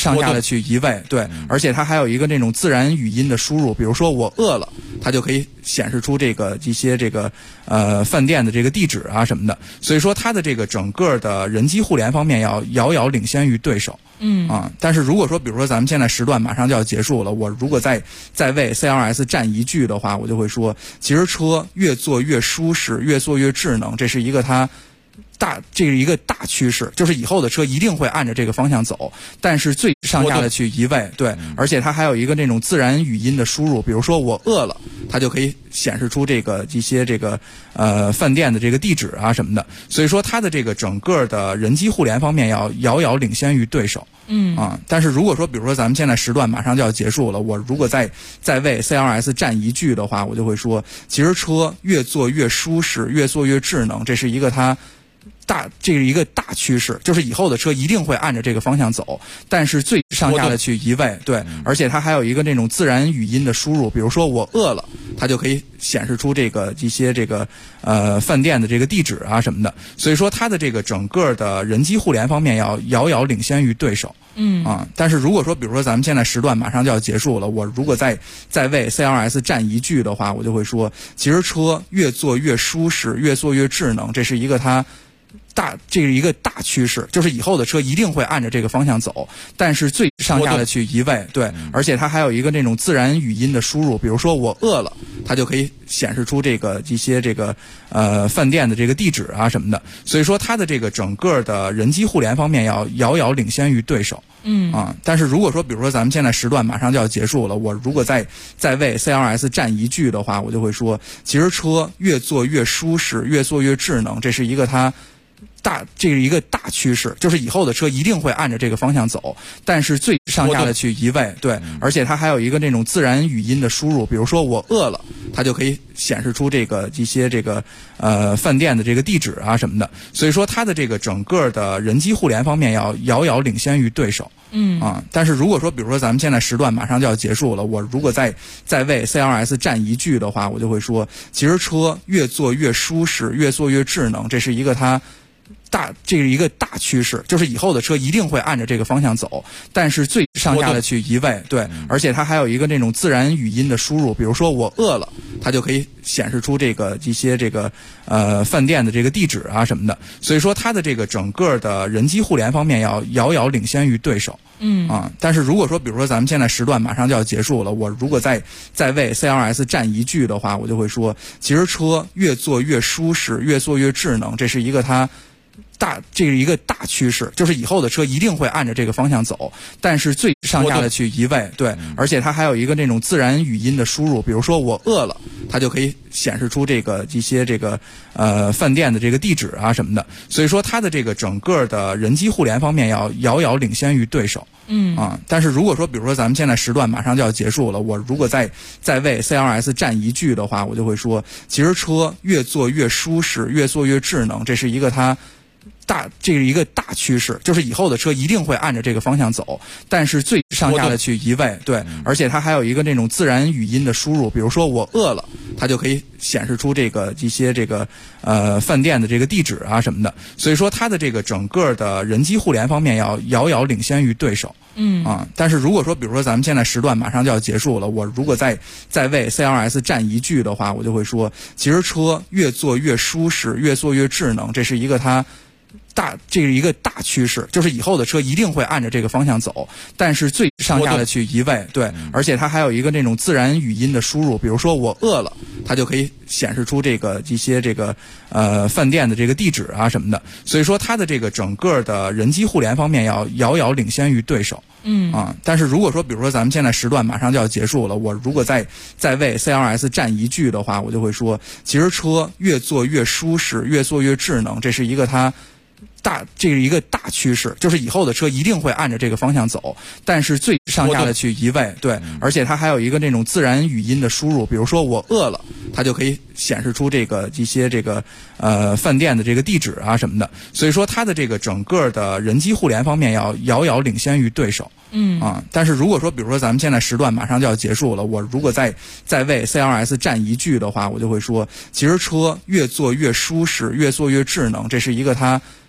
上下的去移位，对，而且它还有一个那种自然语音的输入，比如说我饿了，它就可以显示出一些饭店的这个地址啊什么的，所以说它的这个整个的人机互联方面要遥遥领先于对手。但是如果说比如说咱们现在时段马上就要结束了，我如果再为 CLS 站一句的话，我就会说，其实车越做越舒适，越做越智能，这是一个一个大趋势，就是以后的车一定会按着这个方向走，但是最上下的去移位，对，而且它还有一个那种自然语音的输入，比如说我饿了，它就可以显示出一些饭店的这个地址啊什么的，所以说它的这个整个的人机互联方面要遥遥领先于对手。但是如果说比如说咱们现在时段马上就要结束了，我如果再为 CLS 站一句的话，我就会说，其实车越做越舒适，越做越智能，这是一个一个大趋势，就是以后的车一定会按着这个方向走，但是最上下的去移位，对，而且它还有一个那种自然语音的输入，比如说我饿了，它就可以显示出一些饭店的这个地址啊什么的，所以说它的这个整个的人机互联方面要遥遥领先于对手。但是如果说比如说咱们现在时段马上就要结束了，我如果再为 CLS 站一句的话，我就会说，其实车越做越舒适，越做越智能，这是一个一个大趋势，就是以后的车一定会按着这个方向走，但是最上下的去移位，对，而且它还有一个那种自然语音的输入，比如说我饿了，它就可以显示出一些饭店的这个地址啊什么的，所以说它的这个整个的人机互联方面要遥遥领先于对手。但是如果说比如说咱们现在时段马上就要结束了，我如果再为 CLS 站一句的话，我就会说，其实车越做越舒适，越做越智能，这是一个一个大趋势，就是以后的车一定会按着这个方向走，但是最上下的去移位，对，而且它还有一个那种自然语音的输入，比如说我饿了，它就可以显示出一些饭店的这个地址啊什么的，所以说它的这个整个的人机互联方面要遥遥领先于对手。但是如果说比如说咱们现在时段马上就要结束了，我如果再为 CLS 站一句的话，我就会说，其实车越做越舒适，越做越智能，这是一个一个大趋势，就是以后的车一定会按着这个方向走，但是最上下的去移位，对，而且它还有一个那种自然语音的输入，比如说我饿了，它就可以显示出一些饭店的这个地址啊什么的，所以说它的这个整个的人机互联方面要遥遥领先于对手。但是如果说比如说咱们现在时段马上就要结束了，我如果再为 CLS 站一句的话，我就会说，其实车越做越舒适，越做越智能，这是一个一个大趋势，就是以后的车一定会按着这个方向走，但是最上下的去移位，对，而且它还有一个那种自然语音的输入，比如说我饿了，它就可以显示出一些饭店的这个地址啊什么的，所以说它的这个整个的人机互联方面要遥遥领先于对手。但是如果说比如说咱们现在时段马上就要结束了，我如果再为 CLS 站一句的话，我就会说，其实车越做越舒适，越做越智能，这是一个一个大趋势，就是以后的车一定会按着这个方向走，但是最上下的去移位，对，而且它还有一个那种自然语音的输入，比如说我饿了，它就可以显示出一些饭店的这个地址啊什么的，所以说它的这个整个的人机互联方面要遥遥领先于对手。但是如果说比如说咱们现在时段马上就要结束了，我如果再为 CLS 站一句的话，我就会说，其实车越做越舒适，越做越智能，这是一个一个大趋势，就是以后的车一定会按着这个方向走，但是最上下的去移位，对，而且它还有一个那种自然语音的输入，比如说我饿了，它就可以显示出一些饭店的这个地址啊什么的，所以说它的这个整个的人机互联方面要遥遥领先于对手。但是如果说比如说咱们现在时段马上就要结束了，我如果再为 CLS 站一句的话，我就会说，其实车越做越舒适，越做越智能，这是一个一个大趋势，就是以后的车一定会按着这个方向走，但是最上下的去移位，对，而且它还有一个那种自然语音的输入，比如说我饿了，它就可以显示出一些饭店的这个地址啊什么的，所以说它的这个整个的人机互联方面要遥遥领先于对手。但是如果说比如说咱们现在时段马上就要结束了，我如果再为 CLS 站一句的话，我就会说，其实车越做越舒适，越做越智能，这是一个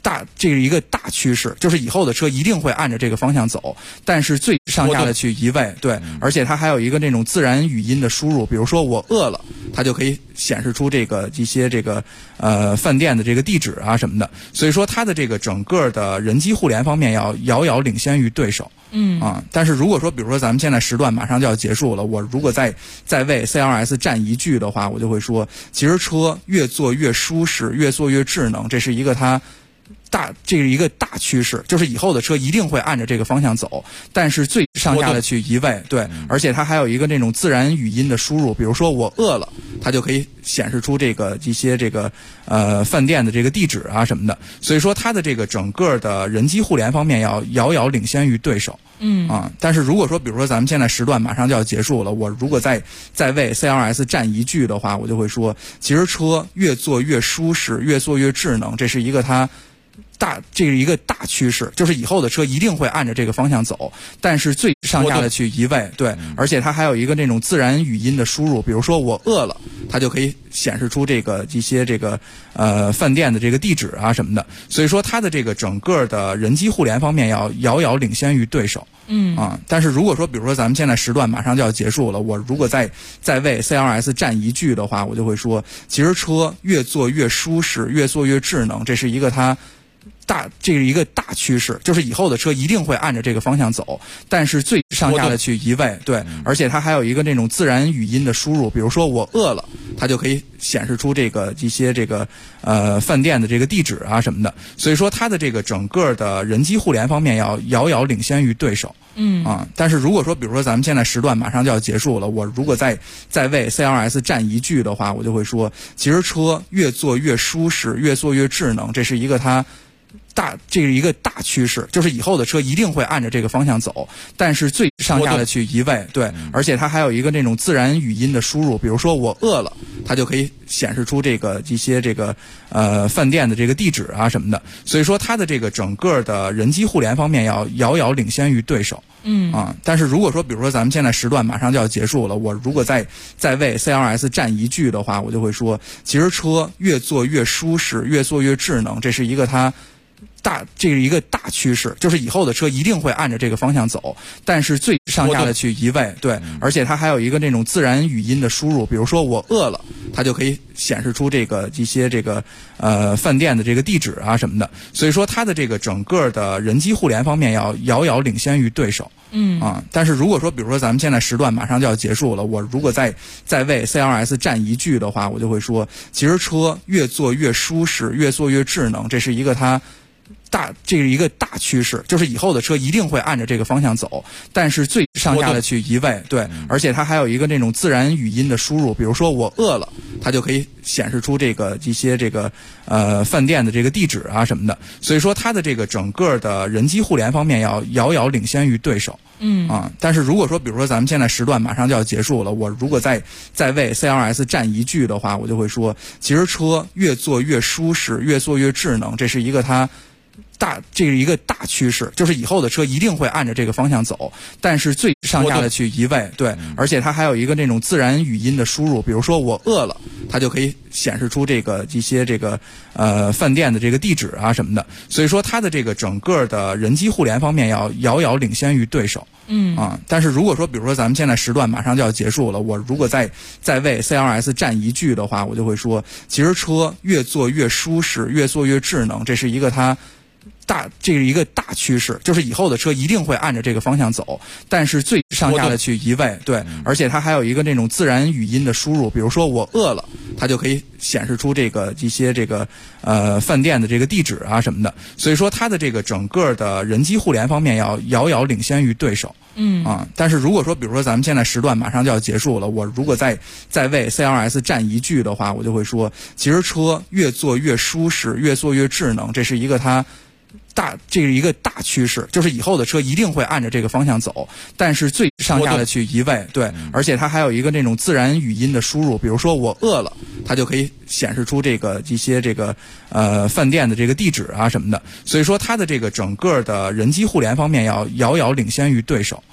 这是一个大趋势，就是以后的车一定会按着这个方向走，但是最上下的去移位，对，而且它还有一个那种自然语音的输入，比如说我饿了，它就可以显示出一些饭店的这个地址啊什么的，所以说它的这个整个的人机互联方面要遥遥领先于对手。但是如果说比如说咱们现在时段马上就要结束了，我如果再为 CLS 站一句的话，我就会说，其实车越做越舒适，越做越智能，这是一个这是一个大趋势，就是以后的车一定会按着这个方向走，但是最上下的去移位，对，而且它还有一个那种自然语音的输入，比如说我饿了，它就可以显示出一些饭店的这个地址啊什么的，所以说它的这个整个的人机互联方面要遥遥领先于对手。但是如果说比如说咱们现在时段马上就要结束了，我如果再为 CLS 站一句的话，我就会说，其实车越做越舒适，越做越智能，这是一个这是一个大趋势，就是以后的车一定会按着这个方向走，但是最上下的去移位，对，而且它还有一个那种自然语音的输入，比如说我饿了，它就可以显示出一些饭店的这个地址啊什么的，所以说它的这个整个的人机互联方面要遥遥领先于对手。但是如果说比如说咱们现在时段马上就要结束了，我如果再为 CLS 站一句的话，我就会说，其实车越做越舒适，越做越智能，这是一个这是一个大趋势，就是以后的车一定会按着这个方向走，但是最上下的去移位，对，而且它还有一个那种自然语音的输入，比如说我饿了，它就可以显示出一些饭店的这个地址啊什么的，所以说它的这个整个的人机互联方面要遥遥领先于对手。但是如果说比如说咱们现在时段马上就要结束了，我如果再为 CLS 站一句的话，我就会说，其实车越做越舒适，越做越智能，这是一个这是一个大趋势，就是以后的车一定会按着这个方向走，但是最上下的去移位，对，而且它还有一个那种自然语音的输入，比如说我饿了，它就可以显示出一些饭店的这个地址啊什么的，所以说它的这个整个的人机互联方面要遥遥领先于对手。但是如果说比如说咱们现在时段马上就要结束了，我如果再为 CLS 站一句的话，我就会说，其实车越做越舒适，越做越智能，这是一个这是一个大趋势，就是以后的车一定会按着这个方向走，但是最上下的去移位，对，而且它还有一个那种自然语音的输入，比如说我饿了，它就可以显示出一些饭店的这个地址啊什么的，所以说它的这个整个的人机互联方面要遥遥领先于对手。但是如果说比如说咱们现在时段马上就要结束了，我如果再为 CLS 站一句的话，我就会说，其实车越做越舒适，越做越智能，这是一个这是一个大趋势，就是以后的车一定会按着这个方向走，但是最上下的去移位，对，而且它还有一个那种自然语音的输入，比如说我饿了，它就可以显示出一些饭店的这个地址啊什么的，所以说它的这个整个的人机互联方面要遥遥领先于对手。但是如果说比如说咱们现在时段马上就要结束了，我如果再为 CLS 站一句的话，我就会说，其实车越做越舒适，越做越智能，这是一个这是一个大趋势，就是以后的车一定会按着这个方向走，但是最上下的去移位，对，而且它还有一个那种自然语音的输入，比如说我饿了，它就可以显示出一些饭店的这个地址啊什么的，所以说它的这个整个的人机互联方面要遥遥领先于对手。但是如果说比如说咱们现在时段马上就要结束了，我如果再为 CLS 站一句的话，我就会说，其实车越做越舒适，越做越智能，这是一个这是一个大趋势，就是以后的车一定会按着这个方向走，但是最上下的去移位，对，而且它还有一个那种自然语音的输入，比如说我饿了，它就可以显示出一些饭店的这个地址啊什么的，所以说它的这个整个的人机互联方面要遥遥领先于对手。但是如果说比如说咱们现在时段马上就要结束了，我如果再为 CLS 站一句的话，我就会说，其实车越做越舒适，越做越智能，这是一个这是一个大趋势，就是以后的车一定会按着这个方向走，但是最上下的去移位，对，而且它还有一个那种自然语音的输入，比如说我饿了，它就可以显示出一些饭店的这个地址啊什么的，所以说它的这个整个的人机互联方面要遥遥领先于对手。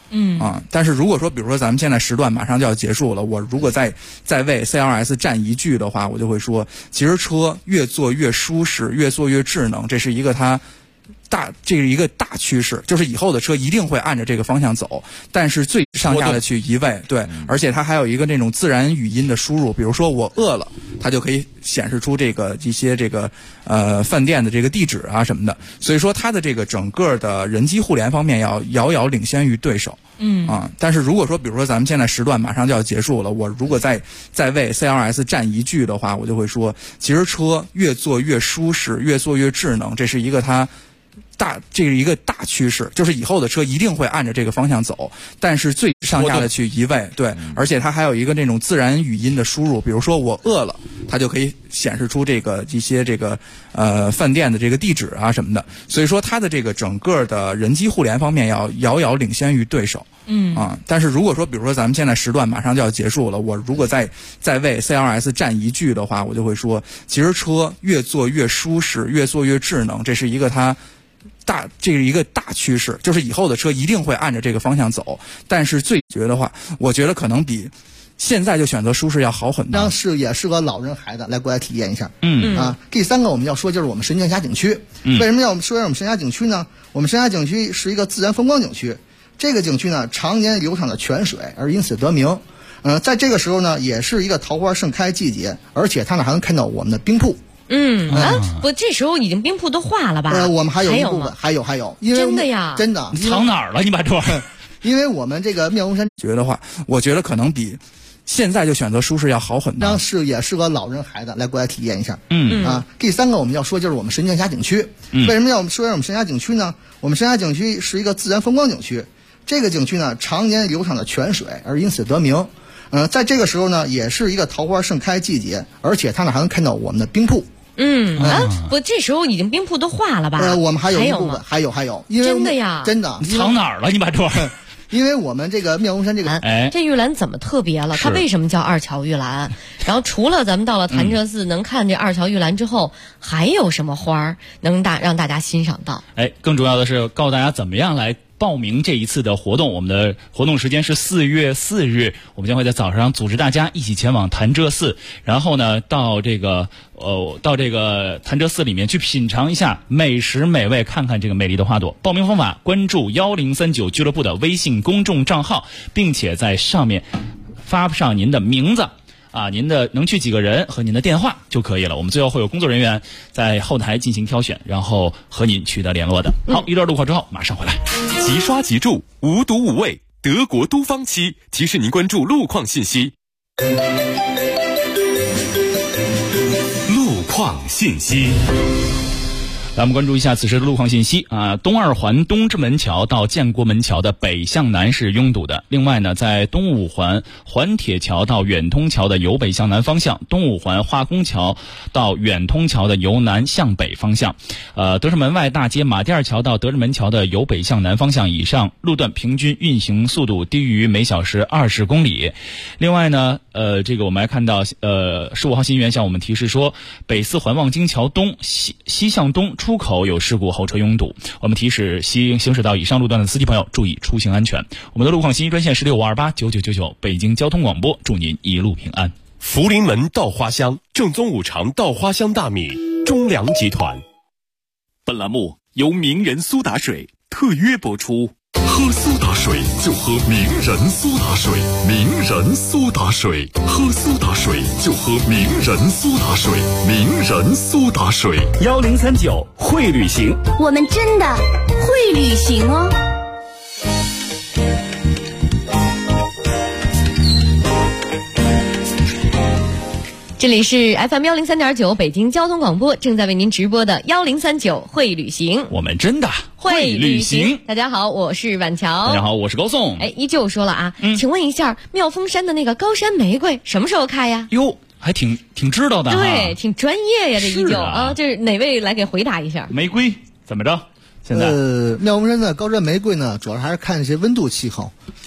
但是如果说比如说咱们现在时段马上就要结束了，我如果再为 CLS 站一句的话，我就会说，其实车越做越舒适，越做越智能，这是一个大趋势，就是以后的车一定会按着这个方向走，但是最上下的去移位，对，而且它还有一个那种自然语音的输入，比如说我饿了，它就可以显示出一些饭店的这个地址啊什么的，所以说它的这个整个的人机互联方面要遥遥领先于对手。但是如果说比如说咱们现在时段马上就要结束了，我如果再为 CLS 站一句的话，我就会说，其实车越做越舒适，越做越智能，这是一个大趋势，就是以后的车一定会按着这个方向走，但是最上下的去移位，对，而且它还有一个那种自然语音的输入，比如说我饿了，它就可以显示出一些饭店的这个地址啊什么的，所以说它的这个整个的人机互联方面要遥遥领先于对手。但是如果说比如说咱们现在时段马上就要结束了，我如果再为 CLS 站一句的话，我就会说，其实车越做越舒适，越做越智能，这是一个大趋势，就是以后的车一定会按着这个方向走，但是我觉得可能比现在就选择舒适要好很多， 也适合老人孩子来过来体验一下。第三个我们要说就是我们神仙峡景区。为什么要说我们神仙峡景区呢？我们神仙峡景区是一个自然风光景区，这个景区呢常年流淌着泉水，而因此得名。在这个时候呢，也是一个桃花盛开季节，而且它呢还能看到我们的冰瀑。 这时候已经冰瀑都化了吧？ 我们还有一部分，还有，因为真的呀， 真的。 你藏哪儿了？你把这因为我们这个妙峰山我觉得可能比现在就选择舒适要好很多， 也适合老人孩子来过来体验一下。第三个我们要说就是我们神仙峡景区。为什么要说我们神仙峡景区呢？我们神仙峡景区是一个自然风光景区，这个景区呢常年流淌着泉水，而因此得名。在这个时候呢，也是一个桃花盛开季节，而且它呢还能看到我们的冰瀑。 这时候已经冰瀑都化了吧？ 我们还有一部分，还有，因为真的呀， 真的。 你藏哪儿了？你把这因为我们这个妙峰山这玉兰怎么特别了？它为什么叫二乔玉兰？然后除了咱们到了潭柘寺能看这二乔玉兰之后，还有什么花儿能让大家欣赏到？ 更重要的是告诉大家怎么样来报名这一次的活动。我们的活动时间是4月4日，我们将会在早上组织大家一起前往潭柘寺，然后呢到这个潭柘寺里面去品尝一下美食美味，看看这个美丽的花朵。报名方法：关注1039俱乐部的微信公众账号，并且在上面发上您的名字您的能去几个人和您的电话就可以了。我们最后会有工作人员在后台进行挑选，然后和您取得联络的。好，一段路况之后马上回来。 即刷即住，无毒无味，德国都方漆提示您关注路况信息。路况信息。 咱们关注一下此时的路况信息东二环东直门桥到建国门桥的北向南是拥堵的。另外呢，在东五环环铁桥到远通桥的由北向南方向，东五环化工桥到远通桥的由南向北方向，德胜门外大街马甸桥到德胜门桥的由北向南方向以上路段平均运行速度低于每小时20公里。另外呢，这个我们还看到15号新源向我们提示说，北四环望京桥东西向东出口有事故，后车拥堵。我们提示行驶到以上路段的司机朋友注意出行安全。我们的路况信息专线1652899999，北京交通广播，祝您一路平安。 福临门稻花香，正宗五常稻花香大米，中粮集团。本栏目由名人苏打水特约播出。 喝苏打水就喝名人苏打水，名人苏打水，喝苏打水就喝名人苏打水，名人苏打水。 1039会旅行， 我们真的会旅行哦。 这里是 FM 103.9北京交通广播，正在为您直播的1039会旅行， 我们真的会旅行。 大家好，我是婉乔。 大家好，我是高颂。 依旧说了请问一下，妙峰山的那个高山玫瑰什么时候开呀？ 哟，还挺知道的。 对，挺专业呀，这依旧这是哪位来给回答一下？ 玫瑰怎么着？现在妙峰山的高山玫瑰呢，主要还是看一些温度气候。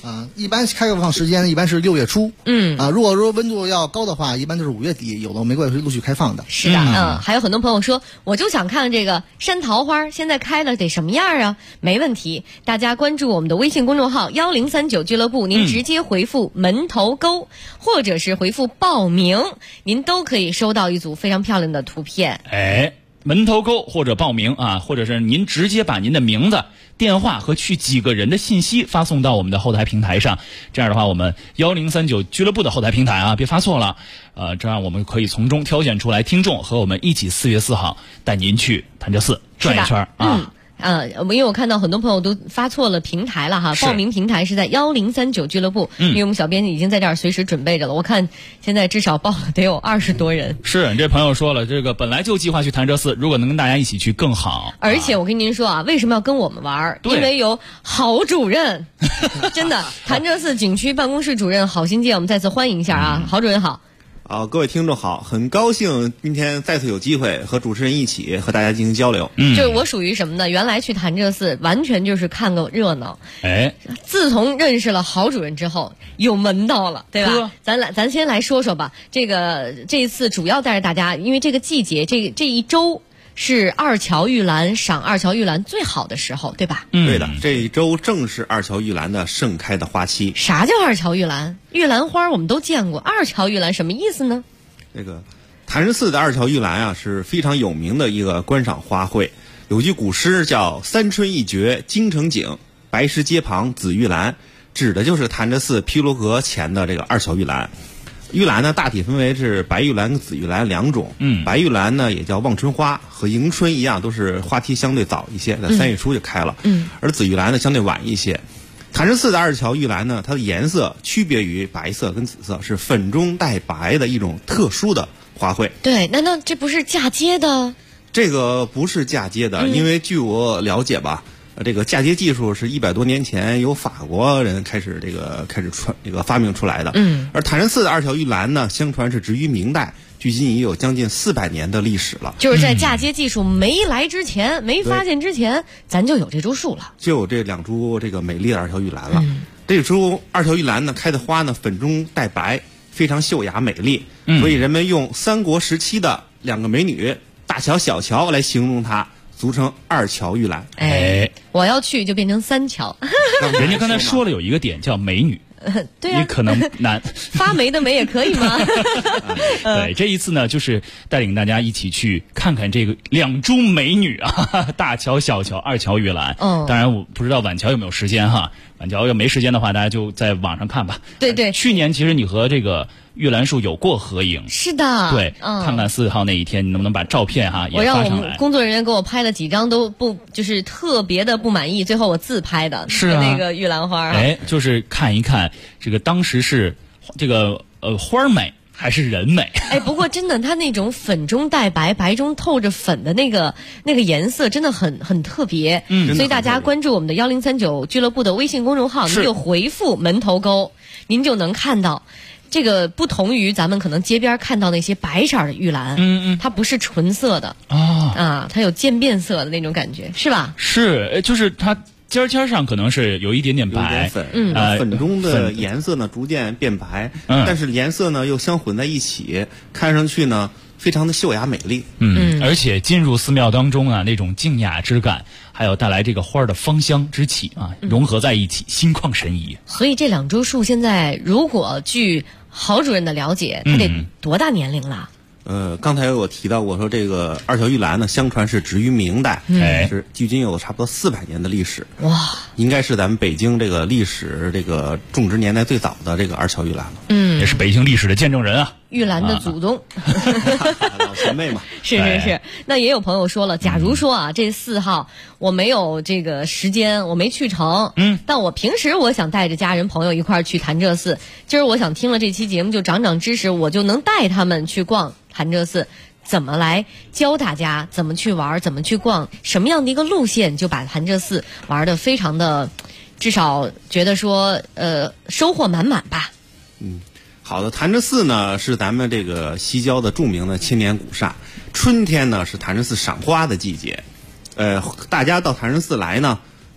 一般开放时间一般是6月初。如果说温度要高的话，一般就是5月底，有的玫瑰会陆续开放的。 是的，还有很多朋友说，我就想看这个山桃花，现在开了得什么样啊？没问题，大家关注我们的微信公众号1039俱乐部，您直接回复门头沟，或者是回复报名，您都可以收到一组非常漂亮的图片。 门头沟或者报名啊，或者是您直接把您的名字、电话和去几个人的信息发送到我们的后台平台上。这样的话，我们1039俱乐部的后台平台啊，别发错了。这样我们可以从中挑选出来听众，和我们一起4月4号带您去潭柘寺转一圈啊。 因为我看到很多朋友都发错了平台了哈，报名平台是在1039俱乐部，因为我们小编已经在这儿随时准备着了。我看现在至少报了得有20多人。 是你这朋友说了，这个本来就计划去潭柘寺，如果能跟大家一起去更好。 而且我跟您说啊，为什么要跟我们玩？因为有郝主任，真的潭柘寺景区办公室主任郝新建，我们再次欢迎一下啊，郝主任好。 各位听众好，很高兴今天再次有机会和主持人一起和大家进行交流。 就是我属于什么呢？原来去潭柘寺完全就是看个热闹。自从认识了郝主任之后，有门道了，对吧？咱先来说说吧。这一次主要带着大家，因为这个季节，这一周是二乔玉兰赏二乔玉兰最好的时候，对吧？ 对的，这一周正是二乔玉兰的盛开的花期。 啥叫二乔玉兰？玉兰花我们都见过，二乔玉兰什么意思呢？ 这个潭柘寺的二乔玉兰啊，是非常有名的一个观赏花卉。有句古诗叫“三春一绝京城景，白石街旁紫玉兰”，指的就是潭柘寺毗卢阁前的这个二乔玉兰。玉兰呢，大体分为是白玉兰跟紫玉兰2种。白玉兰呢也叫望春花，和迎春一样，都是花期相对早一些，在3月初就开了。而紫玉兰呢相对晚一些。潭柘寺的二乔玉兰呢，它的颜色区别于白色跟紫色，是粉中带白的一种特殊的花卉。 对，难道这不是嫁接的？ 这个不是嫁接的，因为据我了解吧，这个嫁接技术是100多年前由法国人开始发明出来的。而潭柘寺的二乔玉兰呢，相传是植于明代，距今已有将近400年的历史了。 就是在嫁接技术没来之前，没发现之前，咱就有这株树了， 就有这2株这个美丽的二乔玉兰了。这株二乔玉兰呢，开的花呢粉中带白，非常秀雅美丽，所以人们用3国时期的2个美女大乔、小乔来形容它，俗称二乔玉兰。 我要去就变成3乔。 人家刚才说了有一个点叫美女。 对啊， 你可能难发霉的霉也可以吗？ 对，这一次呢，就是带领大家一起去看看这个2株美女啊，大乔、小乔、二乔玉兰。当然我不知道晚乔有没有时间哈，晚乔要没时间的话，大家就在网上看吧。 对， 去年其实你和这个玉兰树有过合影。 是的。 对，看看4号那一天，你能不能把照片哈也发上来？ 我让我们工作人员给我拍了几张，都不就是特别的不满意，最后我自拍的。 是啊， 那个玉兰花。 就是看一看这个当时是这个花美还是人美。 不过真的，它那种粉中带白，白中透着粉的那个颜色，真的很特别。所以大家关注我们的1039俱乐部的微信公众号，您就回复门头沟，您就能看到。这个不同于咱们可能街边看到那些白色的玉兰，它不是纯色的它有渐变色的那种感觉，是吧？ 是，就是它尖上可能是有一点点白， 粉中的颜色呢逐渐变白，但是颜色呢又相混在一起，看上去呢非常的秀雅美丽。 而且进入寺庙当中啊，那种静雅之感，还有带来这个花的芳香之气啊，融合在一起，心旷神怡。 所以这2株树现在，如果据郝主任的了解，它得多大年龄了？ 刚才我提到过，说这个二乔玉兰呢，相传是植于明代，是距今有差不多400年的历史。哇，应该是咱们北京这个历史这个种植年代最早的这个二乔玉兰了。 也是北京历史的见证人啊， 玉兰的祖宗， 老前辈嘛。 是。那也有朋友说了，假如说啊，这4号我没有这个时间，我没去成，但我平时我想带着家人朋友一块儿去潭柘寺，今儿我想听了这期节目就长知识，我就能带他们去逛潭柘寺，怎么来教大家怎么去玩，怎么去逛，什么样的一个路线，就把潭柘寺玩得非常的，至少觉得说收获满满吧。 好的，潭柘寺呢是咱们这个西郊的著名的千年古刹，春天呢是潭柘寺赏花的季节。大家到潭柘寺来呢，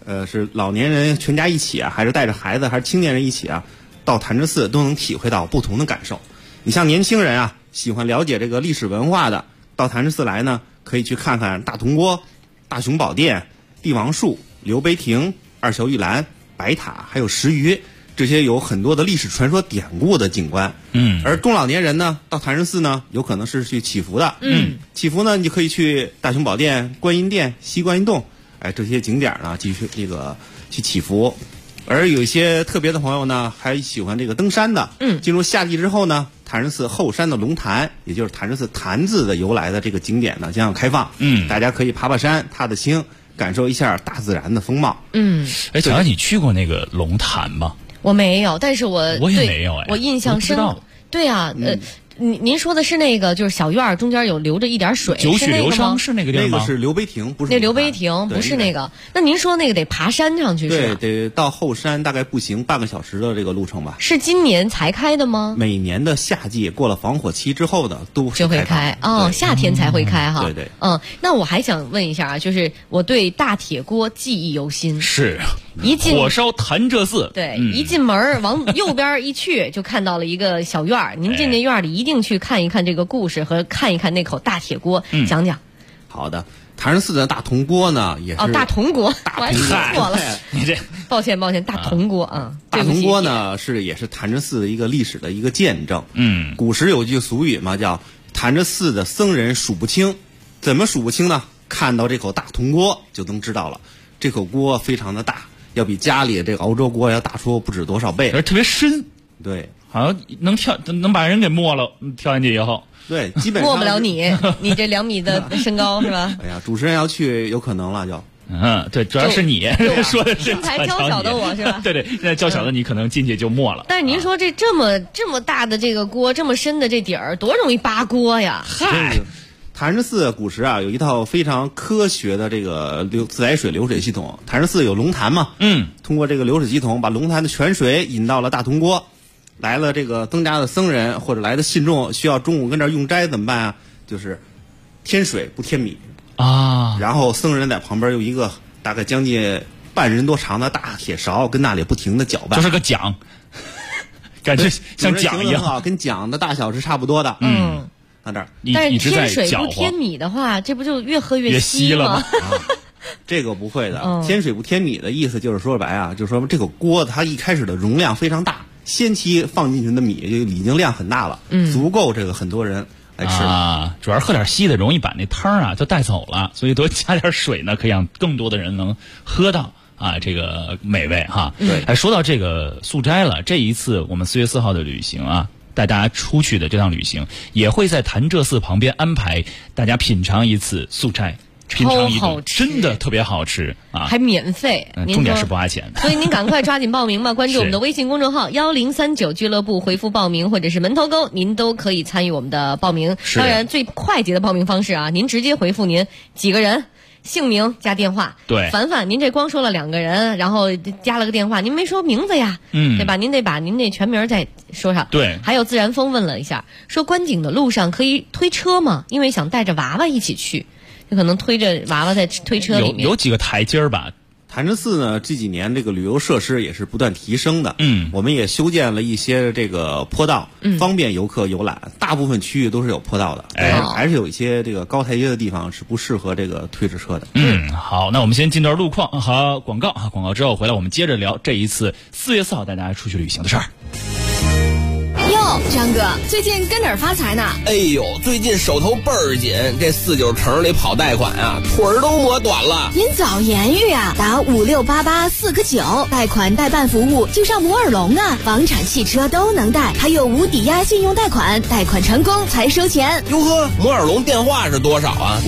是老年人全家一起啊，还是带着孩子，还是青年人一起啊，到潭柘寺都能体会到不同的感受。你像年轻人啊，喜欢了解这个历史文化的，到潭柘寺来呢，可以去看看大铜锅、大雄宝殿、帝王树、刘碑亭、二乔玉兰、白塔，还有石鱼，这些有很多的历史传说典故的景观。而中老年人呢，到潭柘寺呢，有可能是去祈福的。祈福呢，你就可以去大雄宝殿、观音殿、西观音洞，这些景点呢，继续去祈福。而有一些特别的朋友呢，还喜欢这个登山的。进入夏季之后呢，潭柘寺后山的龙潭，也就是潭柘寺潭字的由来的这个景点呢，将要开放。大家可以爬爬山、踏踏青，感受一下大自然的风貌。 小杨，你去过那个龙潭吗？ 我没有，但是我也没有。 我印象深。对啊，您说的是那个，就是小院儿中间有流着一点水， 九曲流觞是那个地方吗？ 那个是刘碑亭，不是那刘碑亭，不是那个。那您说那个得爬山上去是吧？ 对，得到后山，大概步行半个小时的这个路程吧。 是今年才开的吗？ 每年的夏季过了防火期之后的都就会开哦，夏天才会开哈。 对。 那我还想问一下啊，就是我对大铁锅记忆犹新。 是。 一进火烧潭柘寺， 对，一进门往右边一去，就看到了一个小院儿。您进那院里一定去看一看这个故事和看一看那口大铁锅，讲讲。 好的，潭柘寺的大铜锅呢，也是大铜锅，我还说错了， 你这抱歉，大铜锅啊。 大铜锅呢也是潭柘寺的一个历史的一个见证。古时有句俗语嘛，叫潭柘寺的僧人数不清，怎么数不清呢？看到这口大铜锅就能知道了，这口锅非常的大。要比家里这个熬粥锅要大出不止多少倍， 而特别深。 对， 好像能把人给没了，跳进去以后。 对，基本上没不了你这2米的身高是吧？ 哎呀，主持人要去有可能了就。 对，主要是你说的是身材娇小的我是吧？ 对，现在娇小的你可能进去就没了。 但是您说这么大的这个锅，这么深的这底儿，多容易扒锅呀！ 嗨。潭柘寺古时啊有一套非常科学的这个自来水流水系统。潭柘寺有龙潭嘛，通过这个流水系统把龙潭的泉水引到了大铜锅。来了这个增加的僧人或者来的信众需要中午跟这儿用斋怎么办啊？就是添水不添米啊。 然后僧人在旁边用一个大概将近半人多长的大铁勺跟那里不停的搅拌， 就是个桨，感觉像桨一样， 跟桨的大小是差不多的。 但是添水不添米的话，这不就越喝越稀了吗？ 这个不会的，添水不添米的意思就是说白啊，就是说这个锅它一开始的容量非常大，先期放进去的米就已经量很大了，足够这个很多人来吃啊。主要是喝点稀的，容易把那汤就带走了，所以多加点水呢，可以让更多的人能喝到这个美味哈。 对， 说到这个素斋了，这一次我们4月4号的旅行带大家出去的这趟旅行，也会在潭柘寺旁边安排大家品尝一次素斋，品尝一顿真的特别好吃还免费， 重点是不花钱。 所以您赶快抓紧报名吧，关注我们的微信公众号1039俱乐部，回复报名或者是门头沟，您都可以参与我们的报名。当然最快捷的报名方式您直接回复您几个人。姓名加电话， 对， 凡您这光说了2个人，然后加了个电话，您没说名字呀，对吧？您得把您那全名再说上。 对， 还有自然风问了一下，说观景的路上可以推车吗？因为想带着娃娃一起去，就可能推着娃娃在推车里面。 有几个台阶吧。 潭柘寺呢这几年这个旅游设施也是不断提升的，我们也修建了一些这个坡道，方便游客游览。大部分区域都是有坡道的，还是有一些这个高台阶的地方是不适合这个推着车的。 好，那我们先进段路况和广告广告之后回来我们接着聊这一次4月4号带大家出去旅行的事儿。 哟，张哥，最近跟哪儿发财呢？ 哎呦，最近手头倍儿紧，这49城里跑贷款腿儿都磨短了。 您早言语啊，打5688-4个9，贷款代办服务就上摩尔龙啊，房产汽车都能贷，还有无抵押信用贷款，贷款成功才收钱。 哟呵，摩尔龙电话是多少啊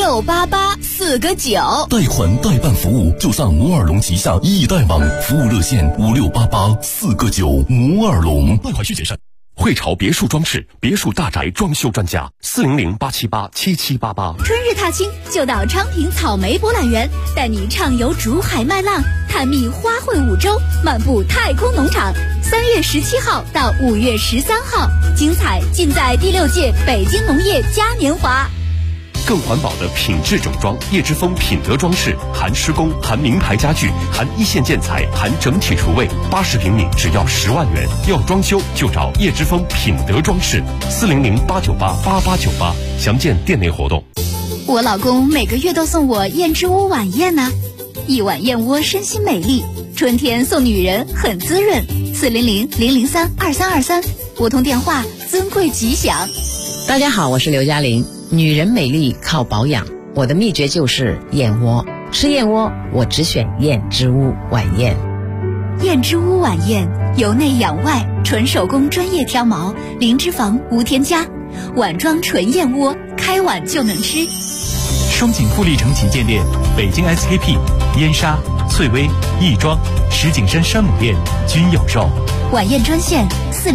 ？5688-4个9， 贷款代办服务就上摩尔龙旗下易贷网，服务热线5688-4个9，摩尔龙。贷款需谨慎。汇潮别墅装饰，别墅大宅装修专家，400-878-7788。 春日踏青就到昌平草莓博览园，带你畅游竹海麦浪，探秘花卉五洲，漫步太空农场。3月17号到5月13号，精彩尽在第6届北京农业嘉年华。 更环保的品质整装。叶之峰品德装饰，含施工，含名牌家具，含一线建材，含整体厨卫，80平米只要10万元。要装修就找叶之峰品德装饰，400-898-8898，详见店内活动。 我老公每个月都送我燕之屋晚宴呢，一碗燕窝身心美丽，春天送女人很滋润。400-003-2323，拨通电话，尊贵吉祥。 大家好，我是刘嘉玲。女人美丽靠保养，我的秘诀就是燕窝。吃燕窝，我只选燕之屋晚宴。 燕之屋晚宴，由内养外，纯手工专业挑毛，零脂肪无添加，碗装纯燕窝，开碗就能吃。 双井富力城旗舰店、北京 SKP、燕莎、翠微、亦庄、石景山山姆店均有售。 晚宴专线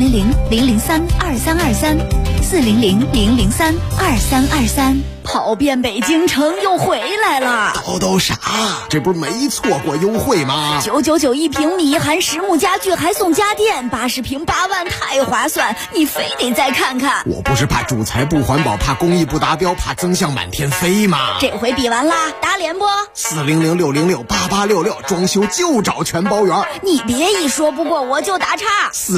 400-003-2323，400-003-2323。跑遍北京城又回来了。 都啥？这不是没错过优惠吗 ？999一平米，含实木家具还送家电，80平8万，太划算！你非得再看看。 我不是怕主材不环保，怕工艺不达标，怕增项满天飞吗？ 这回比完啦，打脸不 ？400-606-8866，装修就找全包圆。 你别一说不过我就打岔。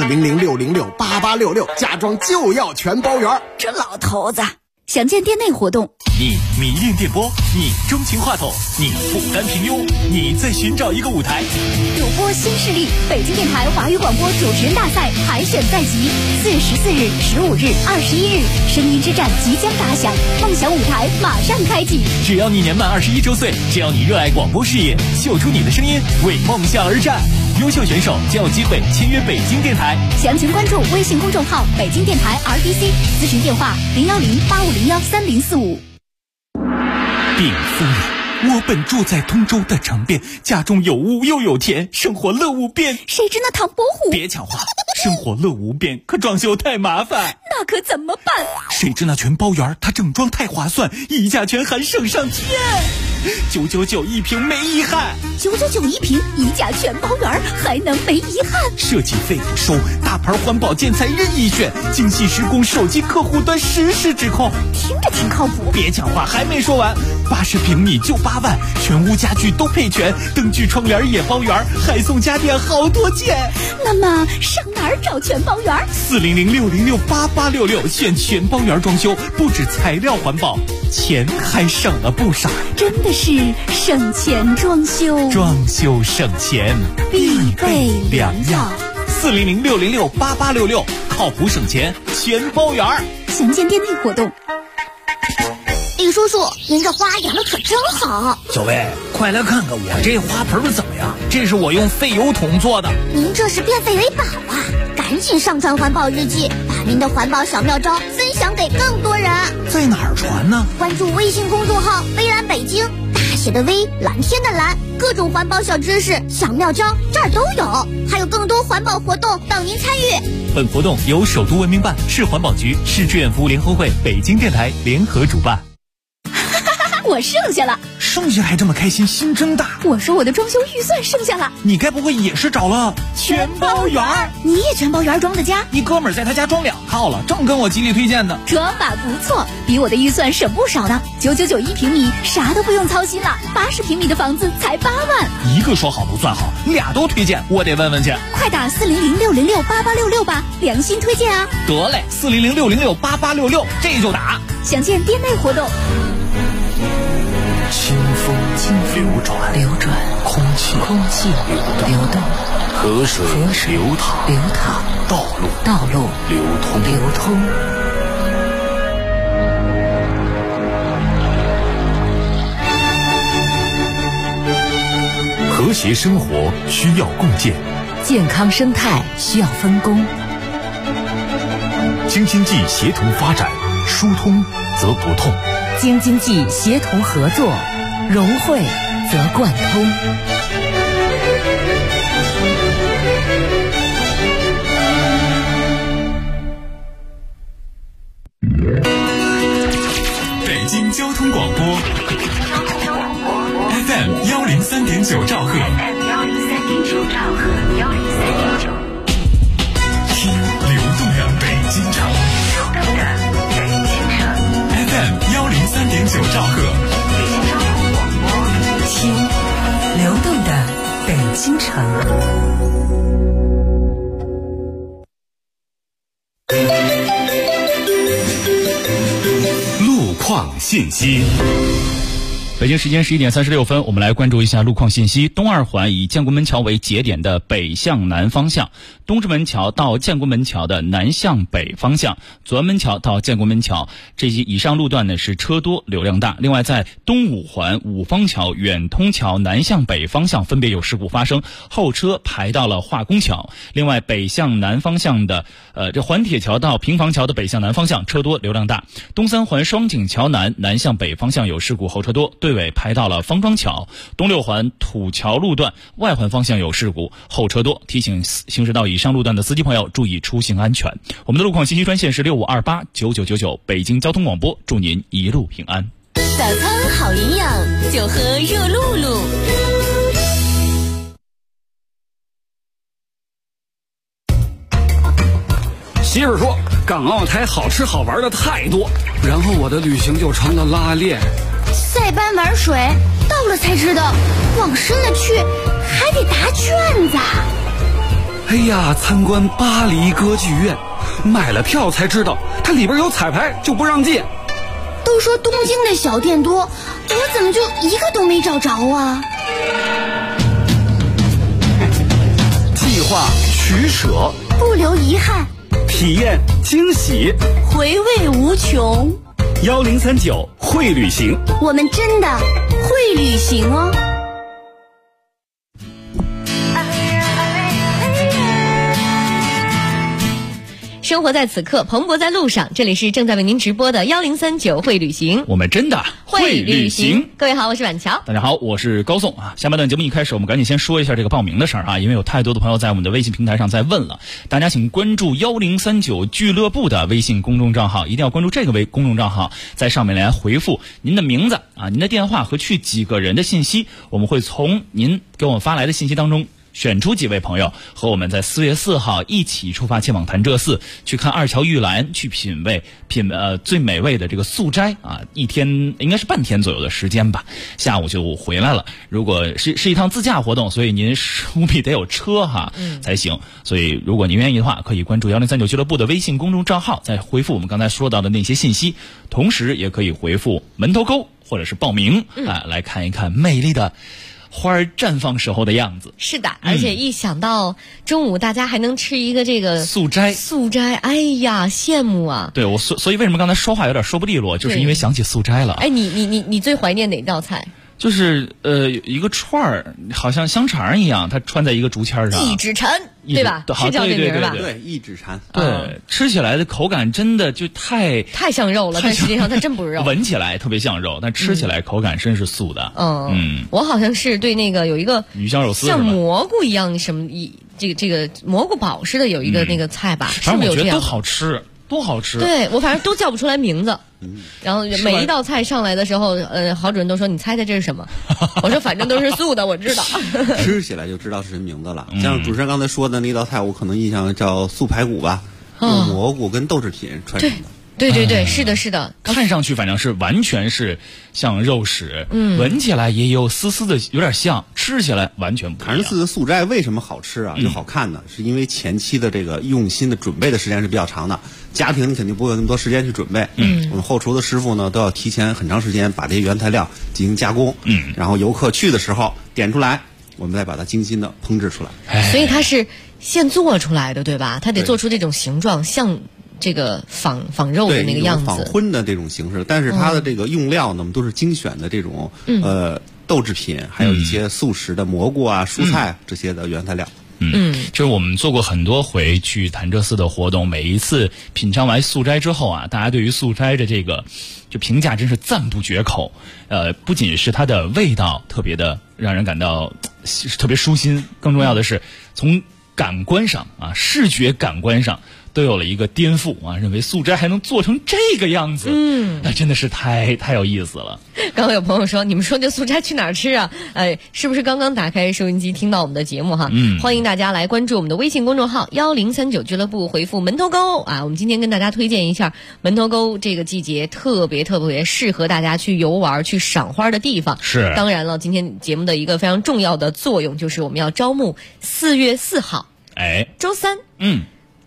400-606-8866，家装就要全包圆。 这老头子。详见店内活动。 你迷恋电波，你钟情话筒，你不甘平庸，你在寻找一个舞台。 主播新势力，北京电台华语广播主持人大赛海选在即，4月14日、15日、21日，声音之战即将打响，梦想舞台马上开启。 只要你年满21周岁，只要你热爱广播事业，秀出你的声音，为梦想而战。优秀选手将有机会签约北京电台。 详情关注微信公众号北京电台 RDC， 咨询电话010-8501-3045。 禀夫人，我本住在通州的城边，家中有屋又有田，生活乐无边。 谁知那唐伯虎？ 别抢话，生活乐无边，可装修太麻烦。 那可怎么办？ 谁知那全包圆，它整装太划算，溢价全含省上天。999一瓶没遗憾 ，999一瓶，溢价全包圆，还能没遗憾？ 设计费不收，大牌环保建材任意选，精细施工，手机客户端实时指控， 听着挺靠谱。 别抢话，还没说完，80平米就8万，全屋家具都配全，灯具窗帘也包圆，还送家电好多件。 那么上哪儿找全包圆 ？400-606-8866，选全包圆装修，不止材料环保，钱还省了不少。 真的是省钱装修， 装修省钱必备良药。 400-606-8866，靠谱省钱全包圆。 详见店内活动。李叔叔，您这花养的可真好。 小薇，快来看看我这花盆怎么样？这是我用废油桶做的。 您这是变废为宝啊！赶紧上传环保日记，把您的环保小妙招分享给更多人。 在哪儿传呢？ 关注微信公众号微蓝北京，大写的微，蓝天的蓝，各种环保小知识、小妙招这儿都有，还有更多环保活动等您参与。 本活动由首都文明办、市环保局、市志愿服务联合会、北京电台联合主办。 我剩下了， 剩下还这么开心，心真大。 我说我的装修预算剩下了， 你该不会也是找了全包圆？ 你也全包圆装的家？ 一哥们儿在他家装2套了，正跟我极力推荐呢。 装法不错，比我的预算省不少呢。999一平米，啥都不用操心了。80平米的房子才8万。 一个说好不算好，俩都推荐，我得问问去。 快打400-606-8866吧，良心推荐啊！ 得嘞，400-606-8866，这就打。 详见店内活动。 清风流转，空气流动， 河水流淌，道路流通。和谐生活需要共建， 健康生态需要分工。 京津冀协同发展，疏通则不痛。 京津冀协同合作，融汇则贯通。 北京交通广播 FM 103.9兆赫，听流动的北京城。FM 103.9 信息。 北京时间11点36分，我们来关注一下路况信息。东二环以建国门桥为节点的北向南方向，东直门桥到建国门桥的南向北方向，左安门桥到建国门桥这些以上路段呢是车多流量大。另外，在东五环五方桥、远通桥南向北方向分别有事故发生，后车排到了化工桥。另外，北向南方向的这环铁桥到平房桥的北向南方向车多流量大。东三环双井桥南南向北方向有事故，后车多，对尾排到了方庄桥。东六环土桥路段外环方向有事故，后车多，提醒行驶到以上路段的司机朋友注意出行安全。我们的路况信息专线是65289999，北京交通广播，祝您一路平安。 早餐好营养，就喝热露露。 媳妇说港澳台好吃好玩的太多，然后我的旅行就成了拉练。 塞班玩水，到了才知道，往深了去还得答卷子。 哎呀，参观巴黎歌剧院，买了票才知道它里边有彩排，就不让进。 都说东京的小店多，我怎么就一个都没找着啊？ 计划取舍， 不留遗憾， 体验惊喜， 回味无穷。 1039会旅行， 我们真的会旅行哦。 生活在此刻，蓬勃在路上。这里是正在为您直播的1039会旅行， 我们真的会旅行。 各位好，我是婉乔。 大家好，我是高颂啊。下半段节目一开始，我们赶紧先说一下这个报名的事儿啊，因为有太多的朋友在我们的微信平台上在问了。大家请关注1039俱乐部的微信公众账号，一定要关注这个公众账号，在上面来回复您的名字啊、您的电话和去几个人的信息，我们会从您给我们发来的信息当中选出几位朋友，和我们在4月4号一起出发前往潭柘寺，去看二乔玉兰，去品味最美味的这个素斋啊，一天应该是半天左右的时间吧，下午就回来了。如果是一趟自驾活动，所以您务必得有车哈才行。所以如果您愿意的话，可以关注1039俱乐部的微信公众账号，再回复我们刚才说到的那些信息，同时也可以回复门头沟或者是报名啊，来看一看美丽的花儿绽放时候的样子。 是的，而且一想到中午大家还能吃一个这个素斋， 哎呀，羡慕啊！ 对，所以为什么刚才说话有点说不利落，就是因为想起素斋了。 哎，你最怀念哪道菜？ 就是一个串儿，好像香肠一样，它穿在一个竹签上。 一指禅，对吧？是叫这名吧？ 对，一指禅。 对，吃起来的口感真的就太像肉了，但实际上它真不是肉。 闻起来特别像肉，但吃起来口感真是素的。 我好像是对那个有一个鱼香肉丝， 像蘑菇一样这个蘑菇煲似的有一个那个菜吧，是不是有这样？ 我觉得都好吃。多好吃！ 对，我反正都叫不出来名字。然后每一道菜上来的时候，好主人都说你猜猜这是什么？我说反正都是素的，我知道。 吃起来就知道是什么名字了。像主持人刚才说的那道菜，我可能印象叫素排骨吧，用蘑菇跟豆制品串成的。 对，是的。 看上去反正是完全是像肉食，闻起来也有丝丝的，有点像，吃起来完全不一样。 潭柘寺的素斋为什么好吃啊？又好看呢？是因为前期的这个用心的准备的时间是比较长的，家庭肯定不会有那么多时间去准备。我们后厨的师傅呢，都要提前很长时间把这些原材料进行加工。然后游客去的时候点出来，我们再把它精心的烹制出来。 所以它是现做出来的，对吧？它得做出这种形状，像这个仿肉的那个样子， 仿荤的这种形式，但是它的这个用料呢，都是精选的这种豆制品，还有一些素食的蘑菇啊、蔬菜这些的原材料。 就是我们做过很多回去潭柘寺的活动，每一次品尝完素斋之后啊，大家对于素斋的这个就评价真是赞不绝口。不仅是它的味道特别的让人感到特别舒心，更重要的是从感官上啊，视觉感官上都有了一个颠覆啊！认为素斋还能做成这个样子，那真的是太有意思了。 刚刚有朋友说，你们说这素斋去哪儿吃啊？是不是刚刚打开收音机听到我们的节目哈？欢迎大家来关注我们的微信公众号1039俱乐部，回复门头沟啊！我们今天跟大家推荐一下门头沟这个季节特别适合大家去游玩、去赏花的地方。 是， 当然了，今天节目的一个非常重要的作用就是我们要招募4月4号，周三，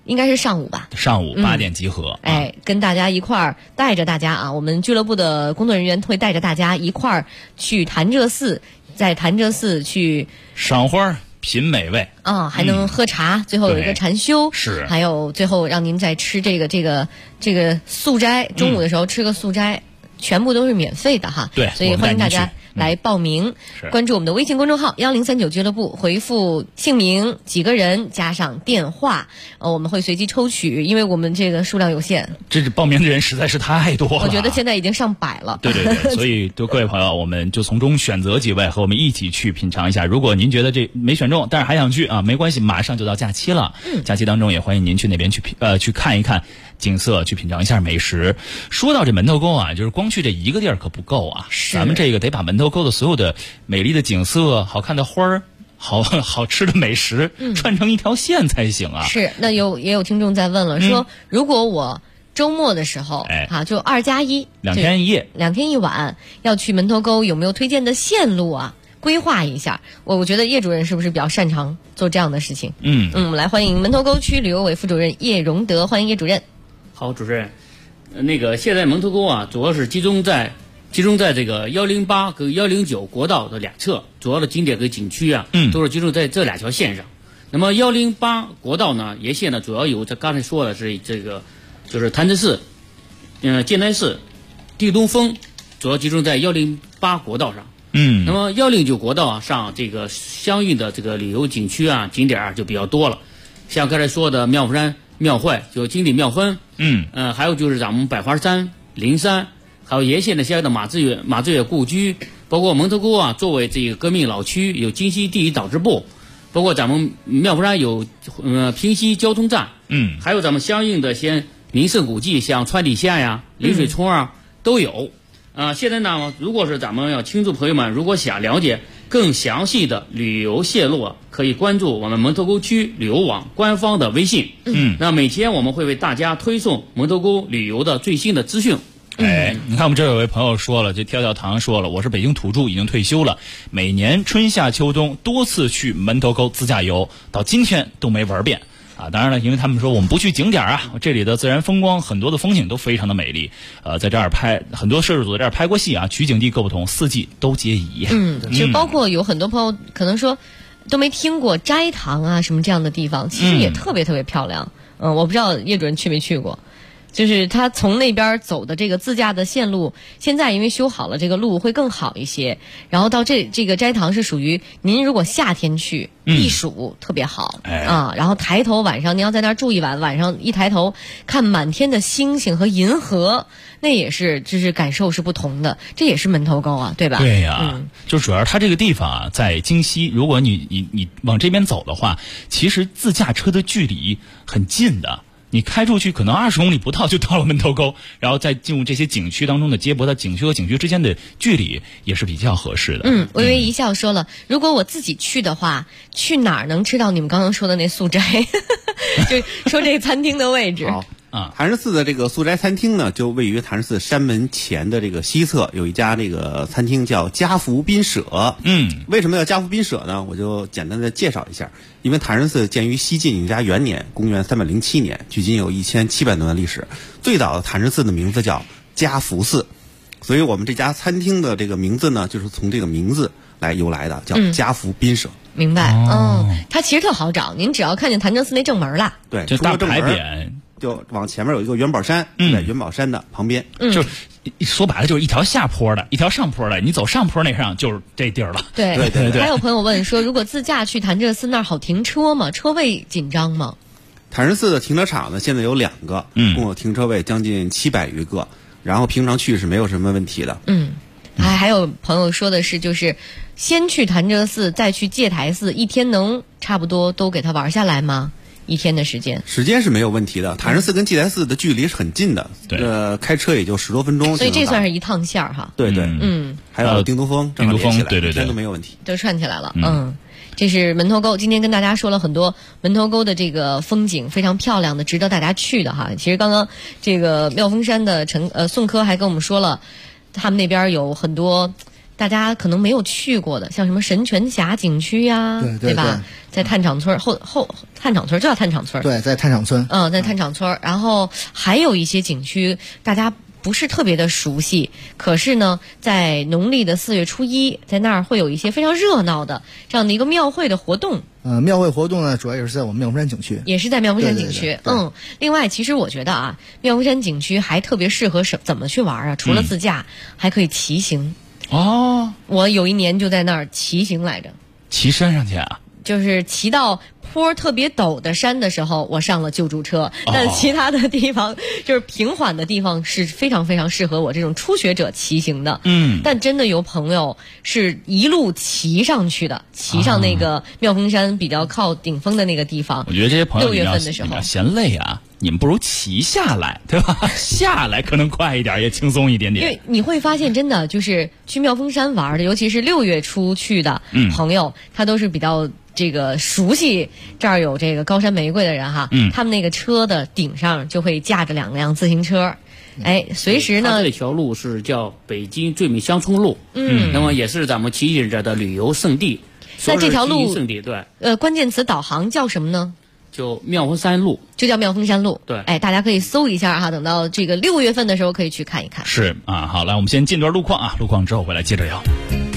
应该是上午吧？ 上午8点集合。 跟大家一块儿带着大家啊，我们俱乐部的工作人员会带着大家一块儿去潭柘寺，在潭柘寺去赏花。品美味啊，还能喝茶，最后有一个禅修， 是， 还有最后让您再吃这个素斋，中午的时候吃个素斋，全部都是免费的哈。 对， 所以欢迎大家来报名，关注我们的微信公众号1039俱乐部，回复姓名、几个人加上电话，我们会随机抽取，因为我们这个数量有限， 这报名的人实在是太多了， 我觉得现在已经上百了。 对，所以各位朋友，我们就从中选择几位和我们一起去品尝一下。如果您觉得这没选中，但是还想去啊，没关系，马上就到假期了。假期当中也欢迎您去那边去看一看景色，去品尝一下美食。说到这门头沟啊，就是光去这一个地儿可不够啊，咱们这个得把门头沟的所有的美丽的景色、好看的花儿、好吃的美食串成一条线才行啊。 是，那也有听众在问了，说如果我周末的时候就2+1，2 天一夜 ，2天1晚要去门头沟，有没有推荐的线路啊？规划一下，我觉得叶主任是不是比较擅长做这样的事情？我们来欢迎门头沟区旅游委副主任叶荣德，欢迎叶主任。 好，主持人，现在门头沟啊，主要是集中在这个108和109国道的2侧，主要的景点和景区啊，都是集中在这2条线上。那么108国道呢，沿线呢主要有刚才说的是这个，就是潭柘寺、剑南寺、地东峰，主要集中在108国道上。那么109国道啊上这个相应的这个旅游景区啊景点啊就比较多了，像刚才说的妙峰山庙会，就金顶妙峰，还有就是咱们百花山、灵山，还有沿线的相应的马致远故居，包括门头沟啊作为这个革命老区有京西第一导支部，包括咱们妙峰山有平西交通站，还有咱们相应的些名胜古迹，像川底线呀、临水冲啊都有。现在呢，如果是咱们听众朋友们如果想了解更详细的旅游线路啊，可以关注我们门头沟区旅游网官方的微信。那每天我们会为大家推送门头沟旅游的最新的资讯。 你看我们这有位朋友说了，这跳跳糖说了，我是北京土著，已经退休了，每年春夏秋冬多次去门头沟自驾游，到今天都没玩遍。当然了，因为他们说我们不去景点啊，这里的自然风光很多的风景都非常的美丽。在这儿拍很多摄制组在这儿拍过戏啊，取景地各不同，四季都皆宜。 其实包括有很多朋友可能说都没听过斋堂啊什么这样的地方，其实也特别特别漂亮。我不知道叶主任去没去过。就是他从那边走的这个自驾的线路，现在因为修好了，这个路会更好一些。然后到这个斋堂是属于您如果夏天去避暑特别好然后抬头晚上您要在那儿住一晚，晚上一抬头看满天的星星和银河，那也是就是感受是不同的。这也是门头沟啊，对吧？ 对呀，就主要它这个地方啊，在京西，如果你往这边走的话，其实自驾车的距离很近的。你开出去可能20公里不到就到了门头沟，然后再进入这些景区当中的接驳的景区和景区之间的距离也是比较合适的。 微微一笑说了，如果我自己去的话，去哪儿能吃到你们刚刚说的那素斋？就说这个餐厅的位置。 潭柘寺的这个素斋餐厅呢，就位于潭柘寺山门前的这个西侧，有一家这个餐厅叫家福宾舍。为什么叫家福宾舍呢？我就简单的介绍一下。因为潭柘寺建于西晋永嘉元年，公元307年，距今有1700多年历史。最早的潭柘寺的名字叫家福寺，所以我们这家餐厅的这个名字呢，就是从这个名字来由来的，叫家福宾舍。 明白。它其实特好找，您只要看见潭柘寺那正门了， 对， 就大牌匾。 就往前面有一个元宝山，在元宝山的旁边， 就是说白了就是一条下坡的，一条上坡的，你走上坡那上就是这地儿了。 对。还有朋友问说，如果自驾去潭柘寺那儿好停车吗？车位紧张吗？ 潭柘寺的停车场呢，现在有2个，共有停车位将近700余个，然后平常去是没有什么问题的。 还有朋友说的是，就是先去潭柘寺，再去戒台寺，一天能差不多都给他玩下来吗？一天的时间是没有问题的。潭柘寺跟戒台寺的距离是很近的，开车也就10多分钟， 所以这算是一趟线儿哈。 对，还有定都峰， 对， 一天都没有问题， 都串起来了。这是门头沟，今天跟大家说了很多门头沟的这个风景，非常漂亮的，值得大家去的哈。其实刚刚这个妙峰山的宋科还跟我们说了，他们那边有很多大家可能没有去过的，像什么神泉峡景区呀，对吧？在探场村探场村就叫探场村， 对，在探场村， 在探场村。然后还有一些景区，大家不是特别的熟悉，可是呢，在农历的4月初1，在那儿会有一些非常热闹的这样的一个庙会的活动。 庙会活动呢，主要也是在我们妙峰山景区， 也是在妙峰山景区。另外，其实我觉得啊，妙峰山景区还特别适合怎么去玩啊？除了自驾，还可以骑行。我有一年就在那儿骑行来着。 骑山上去啊？ 就是骑到坡特别陡的山的时候，我上了救助车，但其他的地方就是平缓的地方是非常非常适合我这种初学者骑行的。但真的有朋友是一路骑上去的，骑上那个妙峰山比较靠顶峰的那个地方。 我觉得这些朋友 6月份的时候你要嫌累啊，你们不如骑下来，对吧？下来可能快一点，也轻松一点点。 因为你会发现，真的就是去妙峰山玩的，尤其是6月初去的朋友，他都是比较这个熟悉这儿有这个高山玫瑰的人哈，他们那个车的顶上就会架着2辆自行车，随时呢。 这条路是叫北京最美乡村路，那么也是咱们骑行者的旅游胜地。 那这条路胜地对， 关键词导航叫什么呢？ 就妙峰山路， 就叫妙峰山路。 对， 大家可以搜一下哈，等到这个6月份的时候可以去看一看。 是啊，好，来我们先进段路况啊，路况之后回来接着聊。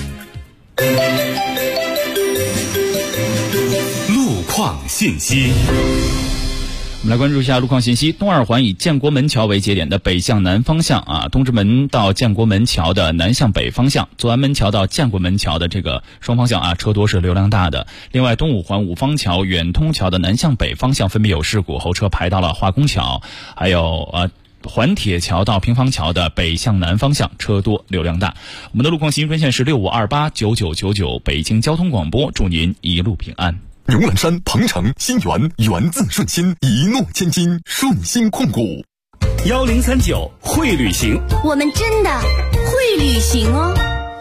路况信息。 我们来关注一下路况信息。东二环以建国门桥为节点的北向南方向啊，东直门到建国门桥的南向北方向，左安门桥到建国门桥的这个双方向啊，车多是流量大的。另外，东五环五方桥、远通桥的南向北方向分别有事故，后车排到了化工桥，还有环铁桥到平房桥的北向南方向车多流量大。我们的路况信息专线是65289999，北京交通广播，祝您一路平安。 牛栏山、鹏城、新源，源自顺心，一诺千金，顺心控股。 1039会旅行， 我们真的会旅行哦。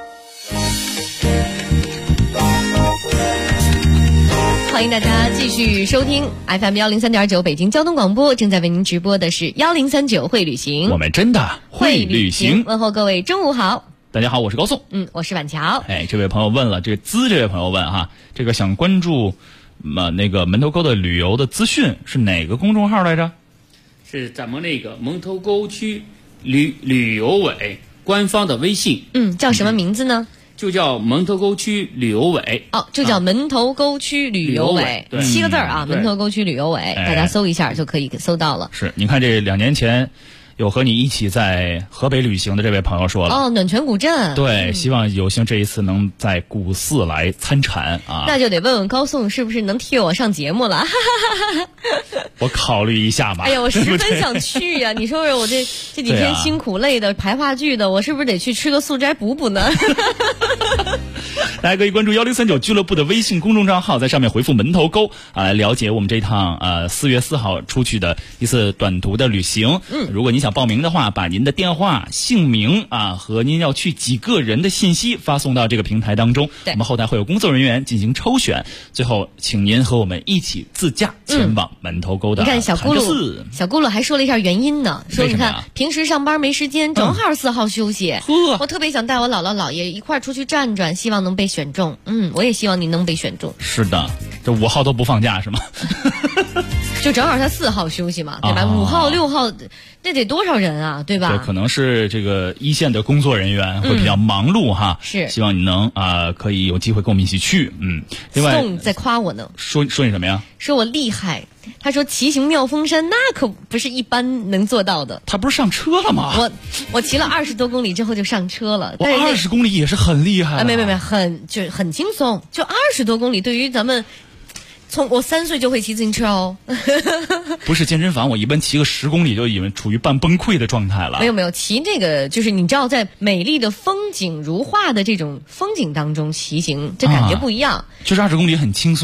欢迎大家继续收听 FM103.9 北京交通广播，正在为您直播的是1039会旅行， 我们真的会旅行。 问候各位中午好。 大家好，我是高颂。 我是婉乔。 这位朋友问了，这位朋友问哈，这个想关注那个门头沟的旅游的资讯是哪个公众号来着？ 是咱们那个门头沟区旅游委官方的微信。 叫什么名字呢？ 就叫门头沟区旅游委。 就叫门头沟区旅游委，7个字啊，门头沟区旅游委，大家搜一下就可以搜到了。 是，你看这2年前有和你一起在河北旅行的这位朋友说了， 暖泉古镇， 对，希望有幸这一次能在古寺来参禅啊。 那就得问问高颂是不是能替我上节目了。 我考虑一下吧。 哎呀，我十分想去呀！你说说我这几天辛苦累的排话剧的，我是不是得去吃个素斋补补呢？ 大家可以关注1039俱乐部的微信公众账号，在上面回复门头沟来了解我们这趟4月4号出去的一次短途的旅行。如果你想报名的话，把您的电话、姓名和您要去几个人的信息发送到这个平台当中，我们后台会有工作人员进行抽选，最后请您和我们一起自驾前往门头沟的。 你看小咕噜还说了一下原因呢，说你看平时上班没时间，正好4号休息，我特别想带我姥姥姥爷一块出去转转，希望能被选中。我也希望你能被选中。 是的，这5号都不放假是吗？ 就正好他4号休息嘛，对吧？5号、6号，那得多少人啊，对吧？ 对，可能是这个一线的工作人员会比较忙碌哈。 是， 希望你能可以有机会跟我们一起去。另外宋在夸我呢， 说你什么呀？ 说我厉害。他说骑行妙峰山那可不是一般能做到的。 他不是上车了吗？ 我骑了20多公里之后就上车了。 我20公里也是很厉害。 没，很轻松，就20多公里，对于咱们。从我3岁就会骑自行车哦。 不是健身房，我一般骑个10公里就已经处于半崩溃的状态了。 没有，骑这个就是你知道，在美丽的风景如画的这种风景当中骑行，这感觉不一样。 就是20公里很轻松，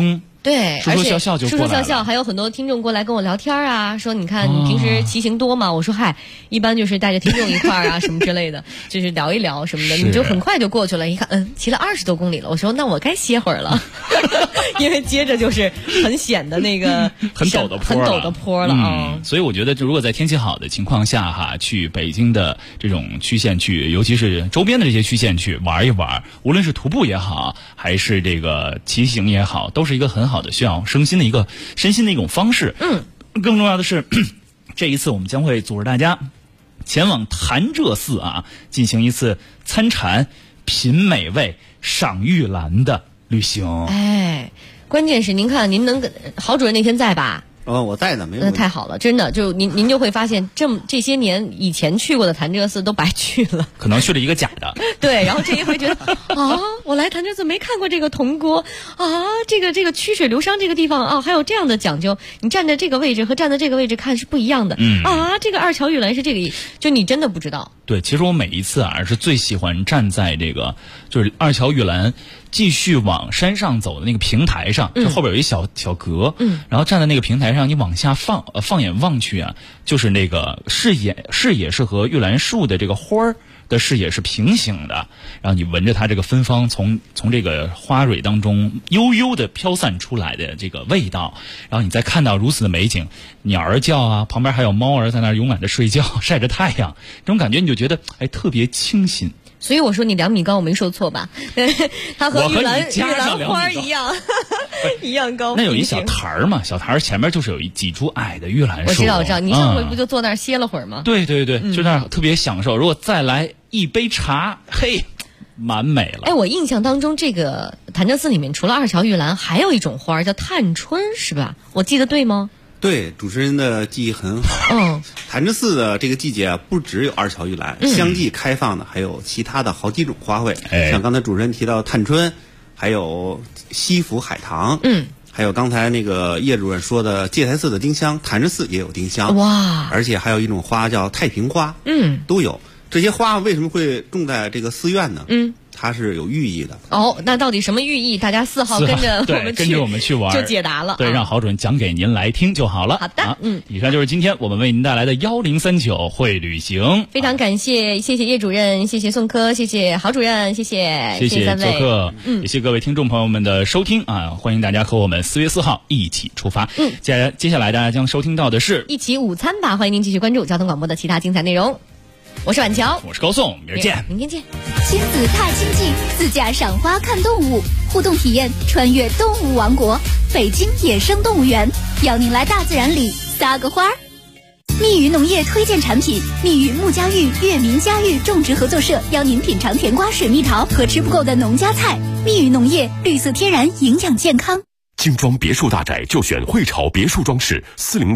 对， 说说笑笑就过来了。 说说笑笑，还有很多听众过来跟我聊天啊，说你看你平时骑行多吗？我说嗨，一般就是带着听众一块儿啊什么之类的，就是聊一聊什么的，你就很快就过去了。一看，骑了20多公里了，我说那我该歇会儿了，因为接着就是很险的那个很陡的坡了啊。所以我觉得，就如果在天气好的情况下哈，去北京的这种区县去，尤其是周边的这些区县去玩一玩，无论是徒步也好，还是这个骑行也好，都是一个很好的需要身心的一种方式。更重要的是，这一次我们将会组织大家前往潭柘寺啊，进行一次参禅、品美味、赏玉兰的旅行。 哎，关键是您看，您能郝主任那天在吧？ 我在呢，没有。那太好了，真的，就您就会发现，这些年以前去过的潭柘寺都白去了， 可能去了一个假的。 对，然后这一回觉得啊，我来潭柘寺没看过这个铜锅啊，这个曲水流觞这个地方啊，还有这样的讲究，你站在这个位置和站在这个位置看是不一样的。啊，这个二乔玉兰是这个，就你真的不知道。 对，其实我每一次啊是最喜欢站在这个就是二乔玉兰继续往山上走的那个平台上，就后边有一小格，然后站在那个平台上，你往下放眼望去啊，就是那个视野是和玉兰树的这个花儿的视野是平行的，然后你闻着它这个芬芳从这个花蕊当中悠悠的飘散出来的这个味道，然后你再看到如此的美景，鸟儿叫啊，旁边还有猫儿在那儿勇敢的睡觉，晒着太阳，这种感觉你就觉得特别清新。 所以我说你2米高，我没说错吧？它和玉兰花一样，一样高。 那有一小台儿嘛，小台儿前面就是有几株矮的玉兰树。 我知道，你上回不就坐那儿歇了会儿吗？ 对，就那儿特别享受。如果再来一杯茶，嘿，蛮美了。 哎，我印象当中，这个潭柘寺里面除了二乔玉兰，还有一种花叫探春，是吧？我记得对吗？ 对，主持人的记忆很好。潭柘寺的这个季节啊，不只有二乔玉兰，相继开放的还有其他的好几种花卉。像刚才主持人提到探春，还有西府海棠，还有刚才那个叶主任说的戒台寺的丁香，潭柘寺也有丁香。 哇！ 而且还有一种花叫太平花，都有。这些花为什么会种在这个寺院呢？它是有寓意的。 那到底什么寓意？大家4号跟着我们去玩就解答了。 对，让郝主任讲给您来听就好了。 好的， 以上就是今天我们为您带来的1039会旅行。 非常感谢叶主任，谢谢宋科，谢谢郝主任，谢谢做客，也谢谢各位听众朋友们的收听啊！欢迎大家和我们4月4号一起出发。接下来大家将收听到的是一起午餐吧，欢迎您继续关注交通广播的其他精彩内容。我是婉乔， 我是高颂，明儿见， 明天见。 亲子踏经济，自驾赏花看动物，互动体验穿越动物王国，北京野生动物园，邀您来大自然里撒个花儿。蜜语农业推荐产品：蜜语木家育月明家育种植合作社邀您品尝甜瓜、水蜜桃和吃不够的农家菜。蜜语农业，绿色天然，营养健康。 精装别墅大宅就选汇潮别墅装饰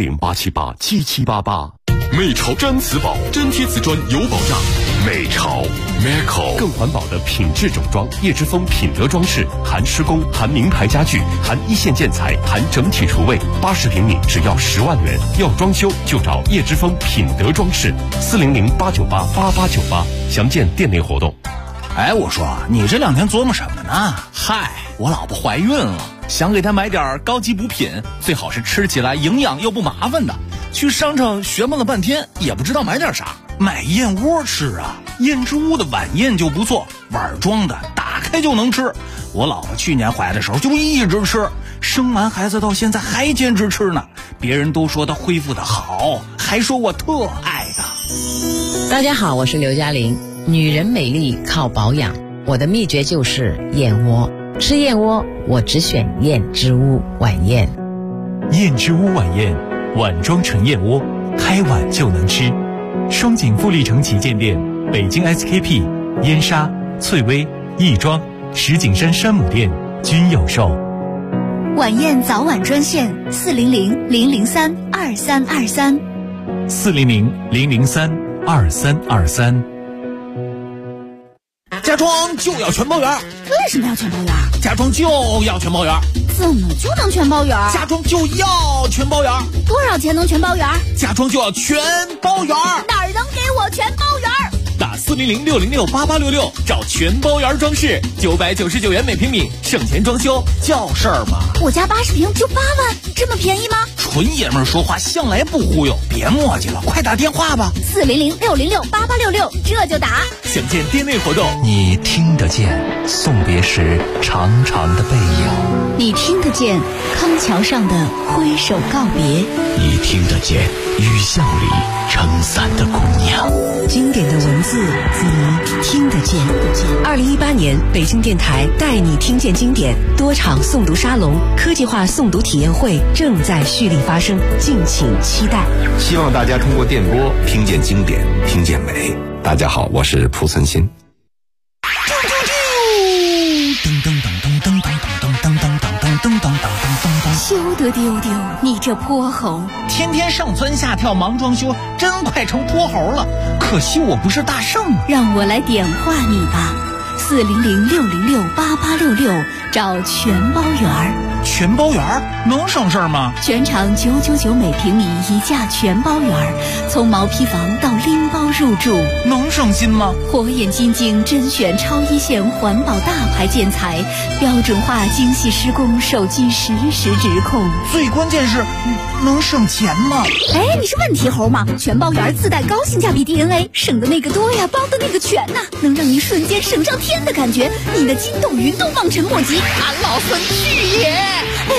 ，400-878-7788。美潮毡瓷宝，粘贴瓷砖有保障。美潮 Meco 更环保的品质整装，叶之峰品德装饰，含施工，含名牌家具，含一线建材，含整体厨卫，80平米只要10万元。要装修就找叶之峰品德装饰，400-898-8898，详见店内活动。 哎，我说你这2天琢磨什么呢？嗨，我老婆怀孕了，想给她买点高级补品，最好是吃起来营养又不麻烦的。去商场询问了半天，也不知道买点啥。买燕窝吃啊，燕之屋的晚宴就不错，碗装的，打开就能吃。我老婆去年怀的时候就一直吃，生完孩子到现在还坚持吃呢。别人都说她恢复的好，还说我特爱她。 大家好，我是刘嘉玲。女人美丽靠保养，我的秘诀就是燕窝。吃燕窝，我只选燕之屋晚宴。 燕之屋晚宴，碗装纯燕窝，开碗就能吃。双井富力城旗舰店、北京 SKP、燕莎、翠微、亦庄、石景山山姆店均有售。 晚宴早晚专线400-003-2323 400-003-2323。 家装就要全包圆。 为什么要全包圆？ 家装就要全包圆。 怎么就能全包圆？ 家装就要全包圆。 多少钱能全包圆？ 家装就要全包圆。 哪儿能给我全包圆？ 打 400-606-8866，找全包园装饰，999元每平米，省钱装修叫事儿嘛。 我家80平就8万，这么便宜吗？ 纯爷们儿说话向来不忽悠，别磨叽了，快打电话吧。 400-606-8866，这就打。 想见店内活动， 你听得见送别时长长的背影， 你听得见康桥上的挥手告别， 你听得见雨巷里撑伞的姑娘。 经典的文字，你听得见。2018年北京电台带你听见经典多场诵读沙龙、科技化诵读体验会正在蓄力发生，敬请期待。 希望大家通过电波听见经典，听见美。大家好，我是濮存昕。 休得丢丢，你这泼猴！ 天天上蹿下跳忙装修，真快成泼猴了。可惜我不是大圣啊！ 让我来点化你吧，400-606-8866，找全包园。 全包园能省事儿吗？ 全场999每平米一价全包园，从毛坯房到拎包入住， 能省心吗？ 火眼金睛甄选超一线环保大牌建材，标准化精细施工，手机实时直控。 最关键是能省钱吗？ 哎，你是问题猴吗？全包园自带高性价比 DNA， 省的那个多呀，包的那个全呐，能让你瞬间省上天的感觉，你的筋斗云都望尘莫及。俺老孙去也！哎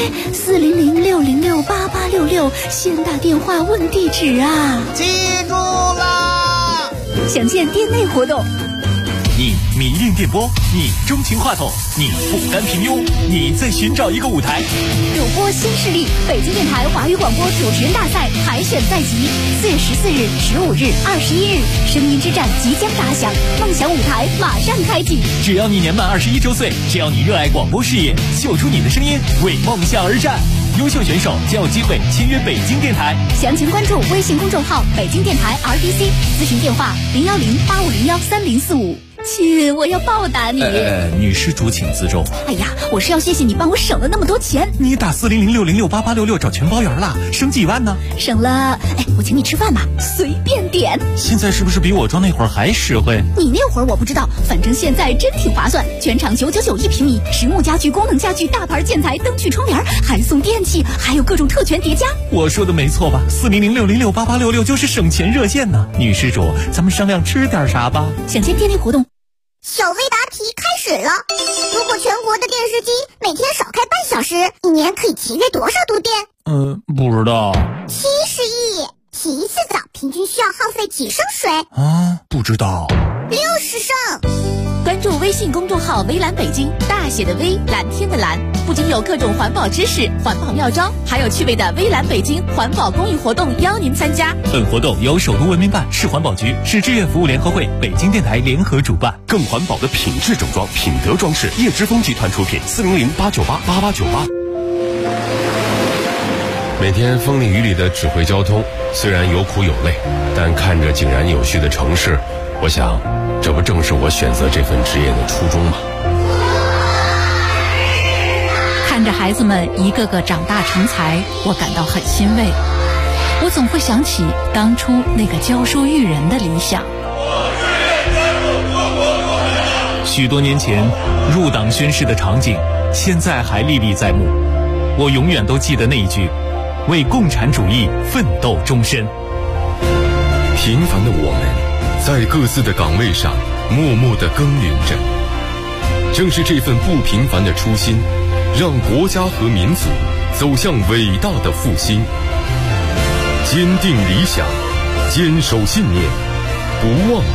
，400-606-8866，先打电话问地址啊！ 记住啦！ 想见店内活动。 你迷恋电波，你钟情话筒，你不甘平庸，你在寻找一个舞台。 主播新势力，北京电台华语广播主持人大赛海选在即，4月14日、15日、21日，声音之战即将打响，梦想舞台马上开启。 只要你年满21周岁，只要你热爱广播事业，秀出你的声音，为梦想而战。优秀选手将有机会签约北京电台。 详情关注微信公众号北京电台 RDC， 咨询电话010-8501-3045。亲，我要报答你。 女施主请自重。 哎呀，我是要谢谢你帮我省了那么多钱。 你打400-606-8866找全包园了，省几万呢？ 省了，哎，我请你吃饭吧，随便点。 现在是不是比我装那会儿还实惠？ 你那会儿我不知道，反正现在真挺划算。全场999一平米，实木家具、功能家具、大牌建材、灯具、窗帘，还送电器，还有各种特权叠加。 我说的没错吧？400-606-8866就是省钱热线呢。女施主，咱们商量吃点啥吧？ 想见店内活动。 小微答题开始了。如果全国的电视机每天少开半小时，一年可以节约多少度电？ 不知道。 70亿。洗一次澡平均需要耗费几升水？ 不知道。 60升。 关注微信公众号微蓝北京，大写的微，蓝天的蓝，不仅有各种环保知识、环保妙招，还有趣味的微蓝北京环保公益活动邀您参加。 本活动由首都文明办、市环保局、市志愿服务联合会、北京电台联合主办。 更环保的品质整装，品德装饰，叶之峰集团出品。400-898-8898。每天风里雨里的指挥交通，虽然有苦有累，但看着井然有序的城市，我想，这不正是我选择这份职业的初衷吗？ 看着孩子们一个个长大成才，我感到很欣慰。我总会想起当初那个教书育人的理想。 许多年前入党宣誓的场景，现在还历历在目。我永远都记得那一句：为共产主义奋斗终身。 平凡的我们，在各自的岗位上默默地耕耘着。正是这份不平凡的初心，让国家和民族走向伟大的复兴。坚定理想，坚守信念，不忘